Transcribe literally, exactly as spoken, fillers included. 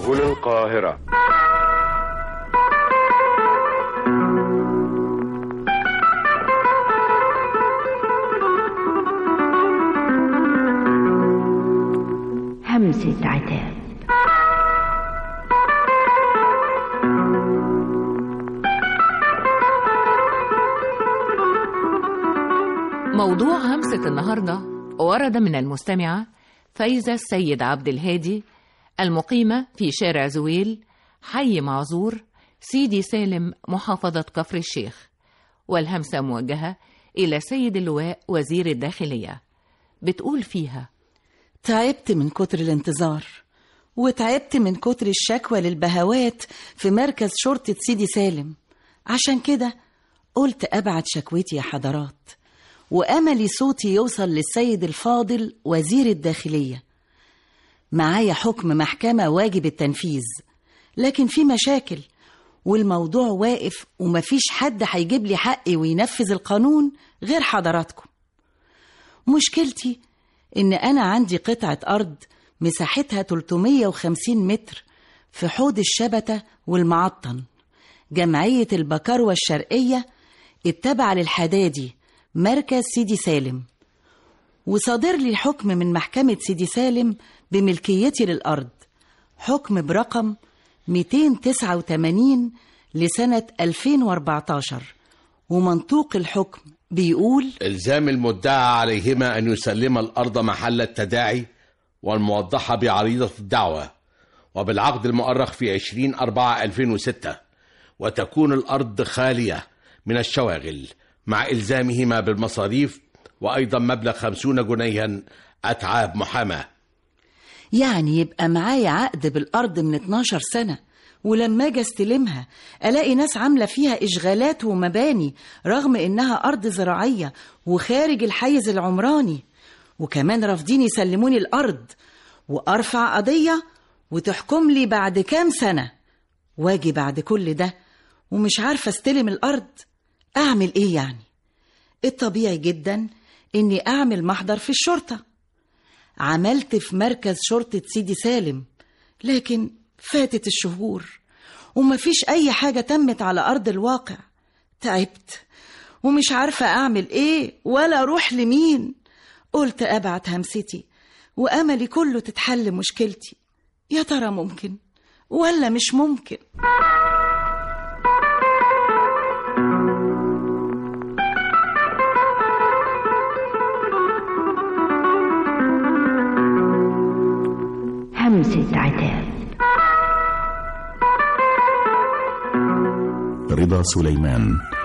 وجه القاهرة. همسة عتاب. موضوع همسة النهاردة ورد من المستمعة فايزة السيد عبد الهادي المقيمة في شارع زويل، حي معزور، سيدي سالم، محافظة كفر الشيخ، والهمسة موجهة إلى سيد اللواء وزير الداخلية. بتقول فيها: تعبت من كتر الانتظار، وتعبت من كتر الشكوى للبهوات في مركز شرطة سيدي سالم. عشان كده قلت أبعت شكوتي يا حضرات، وأملي صوتي يوصل للسيد الفاضل وزير الداخلية. معايا حكم محكمة واجب التنفيذ، لكن في مشاكل والموضوع واقف، ومفيش حد هيجيب لي حقي وينفذ القانون غير حضراتكم. مشكلتي إن أنا عندي قطعة أرض مساحتها ثلاثمية وخمسين متر في حوض الشبتة والمعطن، جمعية البكروة الشرقية التابعة للحدادي، مركز سيدي سالم، وصادر لي حكم من محكمة سيدي سالم بملكيتي للأرض، حكم برقم مئتين وتسعة وثمانين لسنة ألفين وأربعتاشر، ومنطوق الحكم بيقول: إلزام المدعى عليهما أن يسلم الأرض محل التداعي والموضحة بعريضة الدعوة وبالعقد المؤرخ في عشرين أربعة ألفين وستة، وتكون الأرض خالية من الشواغل مع إلزامهما بالمصاريف، وأيضا مبلغ خمسون جنيها أتعاب محاماة. يعني يبقى معايا عقد بالأرض من اتناشر سنة، ولما اجي استلمها الاقي ناس عامله فيها اشغالات ومباني رغم انها ارض زراعيه وخارج الحيز العمراني، وكمان رافضين يسلموني الارض، وارفع قضيه وتحكم لي بعد كام سنه، واجي بعد كل ده ومش عارفه استلم الارض. اعمل ايه يعني؟ الطبيعي جدا اني اعمل محضر في الشرطه. عملت في مركز شرطه سيدي سالم، لكن فاتت الشهور ومفيش أي حاجة تمت على أرض الواقع. تعبت ومش عارفة أعمل إيه ولا أروح لمين. قلت أبعت همستي وأملي كله تتحل مشكلتي. يا ترى ممكن ولا مش ممكن؟ همسة عتاب. رضا سليمان.